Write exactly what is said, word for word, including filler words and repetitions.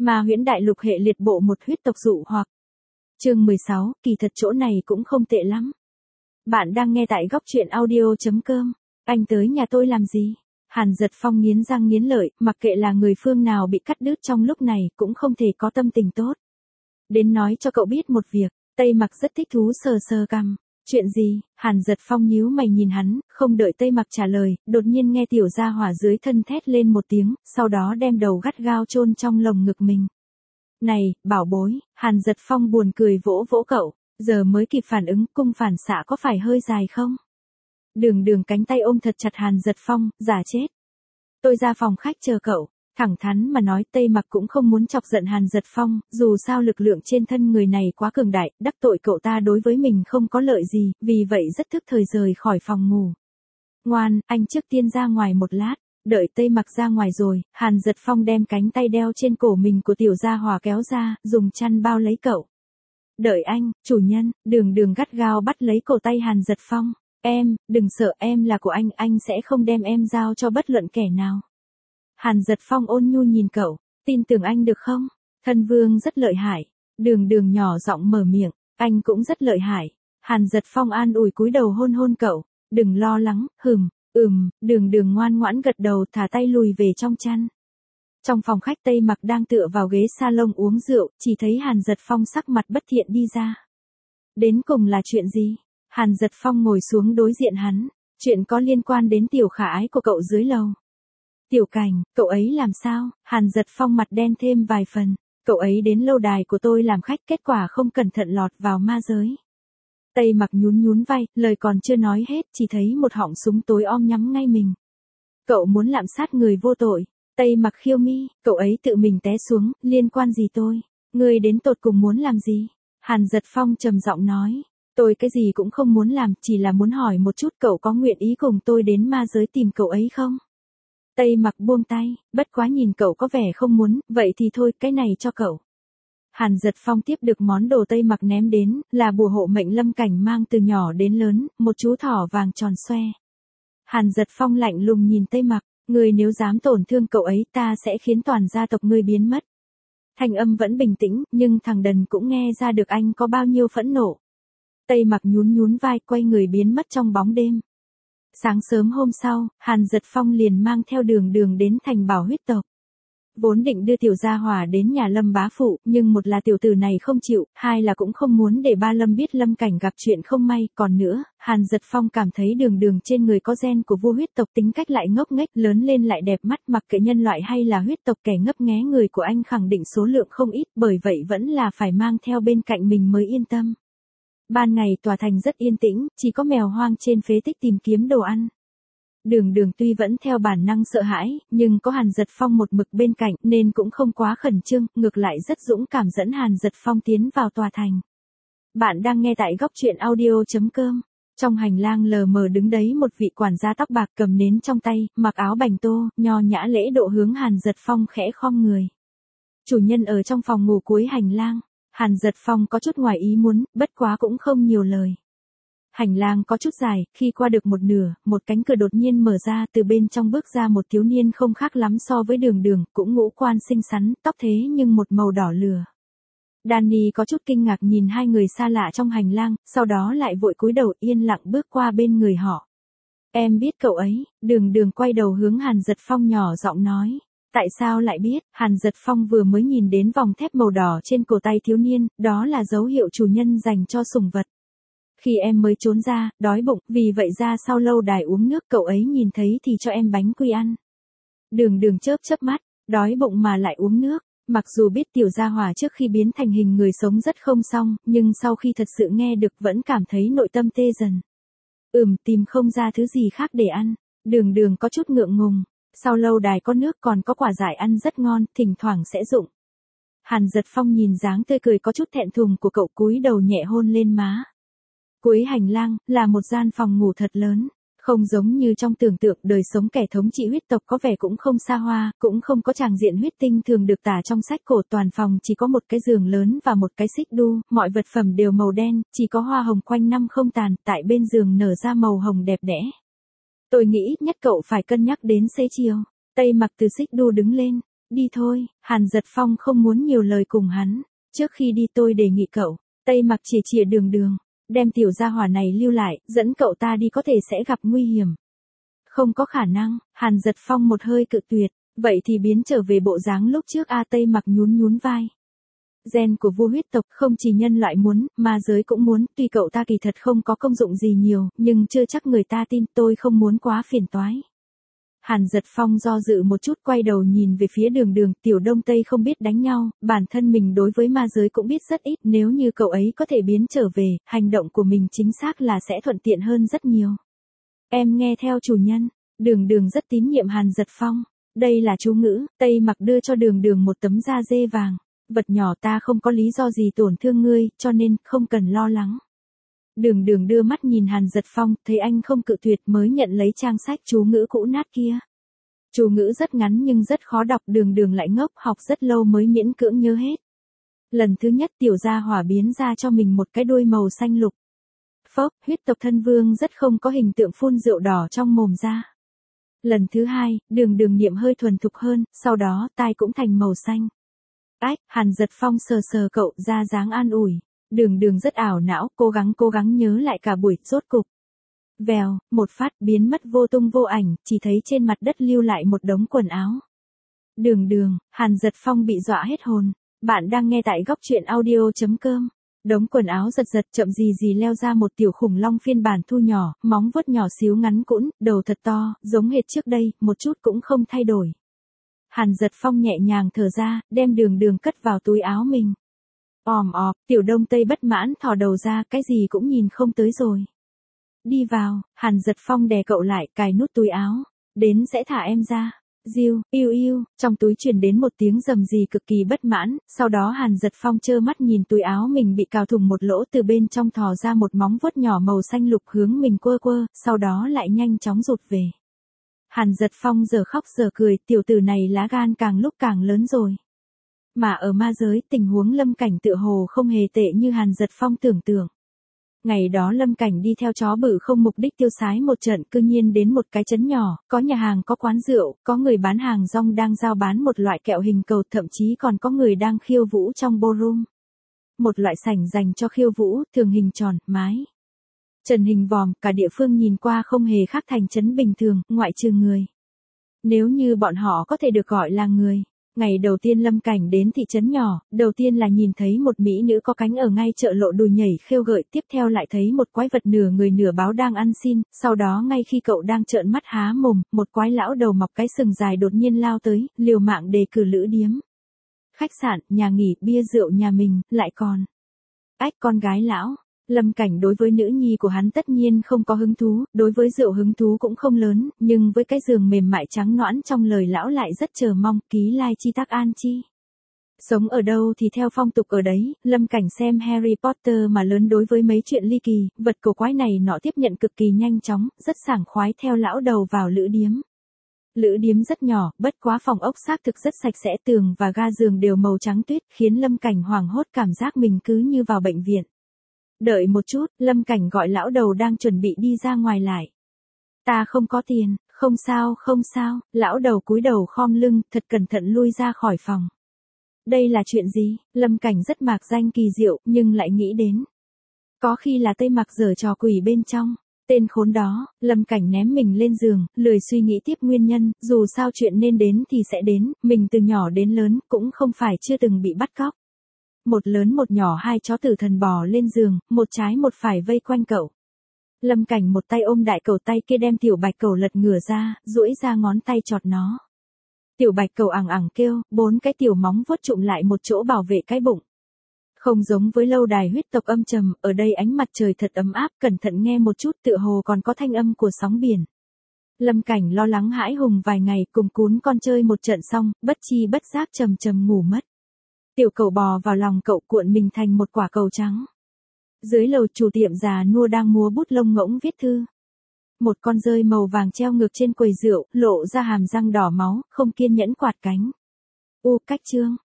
Ma huyễn đại lục hệ liệt bộ một huyết tộc dụ hoặc. Chương mười sáu, kỳ thật chỗ này cũng không tệ lắm. Bạn đang nghe tại góc truyện audio.com. Anh tới nhà tôi làm gì? Hàn Dật Phong nghiến răng nghiến lợi, mặc kệ là người phương nào bị cắt đứt trong lúc này cũng không thể có tâm tình tốt. Đến nói cho cậu biết một việc, Tây Mặc rất thích thú sờ sờ cằm. Chuyện gì? Hàn Dật Phong nhíu mày nhìn hắn, không đợi Tây Mặc trả lời, đột nhiên nghe tiểu gia hỏa dưới thân thét lên một tiếng, sau đó đem đầu gắt gao chôn trong lồng ngực mình. Này, bảo bối, Hàn Dật Phong buồn cười vỗ vỗ cậu, giờ mới kịp phản ứng, cung phản xạ có phải hơi dài không? Đường đường cánh tay ôm thật chặt Hàn Dật Phong, giả chết. Tôi ra phòng khách chờ cậu. Thẳng thắn mà nói, Tây Mặc cũng không muốn chọc giận Hàn Dật Phong, dù sao lực lượng trên thân người này quá cường đại, đắc tội cậu ta đối với mình không có lợi gì, vì vậy rất thức thời rời khỏi phòng ngủ. Ngoan, anh trước tiên ra ngoài một lát, đợi Tây Mặc ra ngoài rồi, Hàn Dật Phong đem cánh tay đeo trên cổ mình của tiểu gia hỏa kéo ra, dùng chăn bao lấy cậu. Đợi anh, chủ nhân, đường đường gắt gao bắt lấy cổ tay Hàn Dật Phong. Em, đừng sợ, em là của anh, anh sẽ không đem em giao cho bất luận kẻ nào. Hàn Dật Phong ôn nhu nhìn cậu, tin tưởng anh được không? Thân vương rất lợi hại. Đường đường nhỏ giọng mở miệng, anh cũng rất lợi hại. Hàn Dật Phong an ủi cúi đầu hôn hôn cậu, đừng lo lắng, hừm, ừm, đường đường ngoan ngoãn gật đầu thả tay lùi về trong chăn. Trong phòng khách Tây Mặc đang tựa vào ghế salon uống rượu, chỉ thấy Hàn Dật Phong sắc mặt bất thiện đi ra. Đến cùng là chuyện gì? Hàn Dật Phong ngồi xuống đối diện hắn, chuyện có liên quan đến tiểu khả ái của cậu dưới lầu. Tiểu Cảnh, cậu ấy làm sao? Hàn Dật Phong mặt đen thêm vài phần. Cậu ấy đến lâu đài của tôi làm khách, kết quả không cẩn thận lọt vào ma giới. Tây Mặc nhún nhún vai, lời còn chưa nói hết, chỉ thấy một họng súng tối om nhắm ngay mình. Cậu muốn lạm sát người vô tội. Tây Mặc khiêu mi, cậu ấy tự mình té xuống, liên quan gì tôi? Ngươi đến tột cùng muốn làm gì? Hàn Dật Phong trầm giọng nói. Tôi cái gì cũng không muốn làm, chỉ là muốn hỏi một chút cậu có nguyện ý cùng tôi đến ma giới tìm cậu ấy không? Tây Mặc buông tay, bất quá nhìn cậu có vẻ không muốn, vậy thì thôi, cái này cho cậu. Hàn Dật Phong tiếp được món đồ Tây Mặc ném đến, là bùa hộ mệnh Lâm Cảnh mang từ nhỏ đến lớn, một chú thỏ vàng tròn xoe. Hàn Dật Phong lạnh lùng nhìn Tây Mặc, ngươi nếu dám tổn thương cậu ấy ta sẽ khiến toàn gia tộc ngươi biến mất. Thanh âm vẫn bình tĩnh, nhưng thằng đần cũng nghe ra được anh có bao nhiêu phẫn nộ. Tây Mặc nhún nhún vai, quay người biến mất trong bóng đêm. Sáng sớm hôm sau, Hàn Dật Phong liền mang theo đường đường đến thành Bảo huyết tộc. Vốn định đưa tiểu gia hỏa đến nhà Lâm bá phụ, nhưng một là tiểu tử này không chịu, hai là cũng không muốn để ba Lâm biết Lâm Cảnh gặp chuyện không may, còn nữa, Hàn Dật Phong cảm thấy đường đường trên người có gen của vua huyết tộc, tính cách lại ngốc nghếch, lớn lên lại đẹp mắt, mặc kệ nhân loại hay là huyết tộc, kẻ ngấp nghé người của anh khẳng định số lượng không ít, bởi vậy vẫn là phải mang theo bên cạnh mình mới yên tâm. Ban ngày tòa thành rất yên tĩnh, chỉ có mèo hoang trên phế tích tìm kiếm đồ ăn. Đường đường tuy vẫn theo bản năng sợ hãi, nhưng có Hàn Dật Phong một mực bên cạnh nên cũng không quá khẩn trương, ngược lại rất dũng cảm dẫn Hàn Dật Phong tiến vào tòa thành. Bạn đang nghe tại góc truyện audio.com. Trong hành lang lờ mờ đứng đấy một vị quản gia tóc bạc cầm nến trong tay, mặc áo bành tô, nho nhã lễ độ hướng Hàn Dật Phong khẽ khom người. Chủ nhân ở trong phòng ngủ cuối hành lang. Hàn Dật Phong có chút ngoài ý muốn, bất quá cũng không nhiều lời. Hành lang có chút dài, khi qua được một nửa, một cánh cửa đột nhiên mở ra, từ bên trong bước ra một thiếu niên không khác lắm so với đường đường, cũng ngũ quan xinh xắn, tóc thế nhưng một màu đỏ lửa. Danny có chút kinh ngạc nhìn hai người xa lạ trong hành lang, sau đó lại vội cúi đầu yên lặng bước qua bên người họ. Em biết cậu ấy, đường đường quay đầu hướng Hàn Dật Phong nhỏ giọng nói. Tại sao lại biết? Hàn Dật Phong vừa mới nhìn đến vòng thép màu đỏ trên cổ tay thiếu niên, đó là dấu hiệu chủ nhân dành cho sủng vật. Khi em mới trốn ra, đói bụng, vì vậy ra sau lâu đài uống nước, cậu ấy nhìn thấy thì cho em bánh quy ăn. Đường đường chớp chớp mắt, đói bụng mà lại uống nước. Mặc dù biết tiểu gia hỏa trước khi biến thành hình người sống rất không xong, nhưng sau khi thật sự nghe được vẫn cảm thấy nội tâm tê dần. Ừm, tìm không ra thứ gì khác để ăn. Đường đường có chút ngượng ngùng. Sau lâu đài có nước còn có quả dại ăn rất ngon, thỉnh thoảng sẽ rụng. Hàn Dật Phong nhìn dáng tươi cười có chút thẹn thùng của cậu, cúi đầu nhẹ hôn lên má. Cuối hành lang, là một gian phòng ngủ thật lớn. Không giống như trong tưởng tượng đời sống kẻ thống trị huyết tộc, có vẻ cũng không xa hoa, cũng không có tràng diện huyết tinh thường được tả trong sách cổ, toàn phòng chỉ có một cái giường lớn và một cái xích đu, mọi vật phẩm đều màu đen, chỉ có hoa hồng quanh năm không tàn, tại bên giường nở ra màu hồng đẹp đẽ. Tôi nghĩ ít nhất cậu phải cân nhắc đến xế chiều. Tây Mặc từ xích đu đứng lên. Đi thôi, Hàn Dật Phong không muốn nhiều lời cùng hắn. Trước khi đi tôi đề nghị cậu, Tây Mặc chỉ chìa đường đường, đem tiểu gia hỏa này lưu lại, dẫn cậu ta đi có thể sẽ gặp nguy hiểm. Không có khả năng, Hàn Dật Phong một hơi cự tuyệt, vậy thì biến trở về bộ dáng lúc trước A Tây Mặc nhún nhún vai. Gen của vua huyết tộc không chỉ nhân loại muốn, ma giới cũng muốn, tuy cậu ta kỳ thật không có công dụng gì nhiều, nhưng chưa chắc người ta tin, tôi không muốn quá phiền toái. Hàn Dật Phong do dự một chút quay đầu nhìn về phía đường đường, tiểu đông tây không biết đánh nhau, bản thân mình đối với ma giới cũng biết rất ít, nếu như cậu ấy có thể biến trở về, hành động của mình chính xác là sẽ thuận tiện hơn rất nhiều. Em nghe theo chủ nhân, đường đường rất tín nhiệm Hàn Dật Phong, đây là chú ngữ, Tây Mặc đưa cho đường đường một tấm da dê vàng, vật nhỏ ta không có lý do gì tổn thương ngươi, cho nên không cần lo lắng. Đường đường đưa mắt nhìn Hàn Dật Phong, thấy anh không cự tuyệt mới nhận lấy trang sách chú ngữ cũ nát kia. Chú ngữ rất ngắn nhưng rất khó đọc, đường đường lại ngốc học rất lâu mới miễn cưỡng nhớ hết. Lần thứ nhất tiểu gia hỏa biến ra cho mình một cái đuôi màu xanh lục. Phốc, huyết tộc thân vương rất không có hình tượng phun rượu đỏ trong mồm ra. Lần thứ hai, đường đường niệm hơi thuần thục hơn, sau đó tai cũng thành màu xanh. Ách, Hàn Dật Phong sờ sờ cậu ra dáng an ủi. Đường đường rất ảo não, cố gắng cố gắng nhớ lại cả buổi, rốt cục. Vèo, một phát biến mất vô tung vô ảnh, chỉ thấy trên mặt đất lưu lại một đống quần áo. Đường đường, Hàn Dật Phong bị dọa hết hồn. Bạn đang nghe tại góc truyện audio chấm com. Đống quần áo giật giật chậm gì gì leo ra một tiểu khủng long phiên bản thu nhỏ, móng vuốt nhỏ xíu ngắn cũn, đầu thật to, giống hệt trước đây, một chút cũng không thay đổi. Hàn Dật Phong nhẹ nhàng thở ra, đem đường đường cất vào túi áo mình. Òm ọp, tiểu đông tây bất mãn thò đầu ra, cái gì cũng nhìn không tới rồi. Đi vào, Hàn Dật Phong đè cậu lại, cài nút túi áo. Đến sẽ thả em ra. Diêu, yêu yêu, trong túi truyền đến một tiếng rầm rì cực kỳ bất mãn, sau đó Hàn Dật Phong trơ mắt nhìn túi áo mình bị cào thủng một lỗ, từ bên trong thò ra một móng vuốt nhỏ màu xanh lục hướng mình quơ quơ, sau đó lại nhanh chóng rụt về. Hàn Dật Phong giờ khóc giờ cười, tiểu tử này lá gan càng lúc càng lớn rồi. Mà ở ma giới, tình huống Lâm Cảnh tựa hồ không hề tệ như Hàn Dật Phong tưởng tượng. Ngày đó Lâm Cảnh đi theo chó bự không mục đích tiêu sái một trận, cư nhiên đến một cái trấn nhỏ, có nhà hàng, có quán rượu, có người bán hàng rong đang giao bán một loại kẹo hình cầu, thậm chí còn có người đang khiêu vũ trong ballroom. Một loại sảnh dành cho khiêu vũ, thường hình tròn, mái trần hình vòm, cả địa phương nhìn qua không hề khác thành trấn bình thường, ngoại trừ người. Nếu như bọn họ có thể được gọi là người. Ngày đầu tiên Lâm Cảnh đến thị trấn nhỏ, đầu tiên là nhìn thấy một mỹ nữ có cánh ở ngay chợ lộ đùi nhảy khêu gợi, tiếp theo lại thấy một quái vật nửa người nửa báo đang ăn xin, sau đó ngay khi cậu đang trợn mắt há mồm, một quái lão đầu mọc cái sừng dài đột nhiên lao tới, liều mạng đề cử lữ điếm. Khách sạn, nhà nghỉ, bia rượu nhà mình, lại còn. Ách, con gái lão. Lâm Cảnh đối với nữ nhi của hắn tất nhiên không có hứng thú, đối với rượu hứng thú cũng không lớn, nhưng với cái giường mềm mại trắng nõn trong lời lão lại rất chờ mong, ký lai chi tác an chi. Sống ở đâu thì theo phong tục ở đấy, Lâm Cảnh xem Harry Potter mà lớn, đối với mấy chuyện ly kỳ, vật cổ quái này nọ tiếp nhận cực kỳ nhanh chóng, rất sảng khoái theo lão đầu vào lữ điếm. Lữ điếm rất nhỏ, bất quá phòng ốc xác thực rất sạch sẽ, tường và ga giường đều màu trắng tuyết, khiến Lâm Cảnh hoảng hốt cảm giác mình cứ như vào bệnh viện. Đợi một chút, Lâm Cảnh gọi lão đầu đang chuẩn bị đi ra ngoài lại. Ta không có tiền, không sao không sao, lão đầu cúi đầu khom lưng, thật cẩn thận lui ra khỏi phòng. Đây là chuyện gì? Lâm Cảnh rất mạc danh kỳ diệu, nhưng lại nghĩ đến. Có khi là Tây Mặc giở trò quỷ bên trong. Tên khốn đó, Lâm Cảnh ném mình lên giường, lười suy nghĩ tiếp nguyên nhân, dù sao chuyện nên đến thì sẽ đến, mình từ nhỏ đến lớn, cũng không phải chưa từng bị bắt cóc. Một lớn một nhỏ hai chó tử thần bò lên giường, một trái một phải vây quanh cậu. Lâm Cảnh một tay ôm đại cẩu, tay kia đem tiểu bạch cẩu lật ngửa ra, duỗi ra ngón tay chọt nó. Tiểu bạch cẩu ẳng ẳng kêu, bốn cái tiểu móng vuốt chụm lại một chỗ bảo vệ cái bụng. Không giống với lâu đài huyết tộc âm trầm, ở đây ánh mặt trời thật ấm áp, cẩn thận nghe một chút tựa hồ còn có thanh âm của sóng biển. Lâm Cảnh lo lắng hãi hùng vài ngày, cùng cún con chơi một trận xong, bất chi bất giác trầm trầm ngủ mất. Tiểu cẩu bò vào lòng cậu, cuộn mình thành một quả cầu trắng. Dưới lầu chủ tiệm già nua đang múa bút lông ngỗng viết thư. Một con dơi màu vàng treo ngược trên quầy rượu, lộ ra hàm răng đỏ máu, không kiên nhẫn quạt cánh. U, cách chương.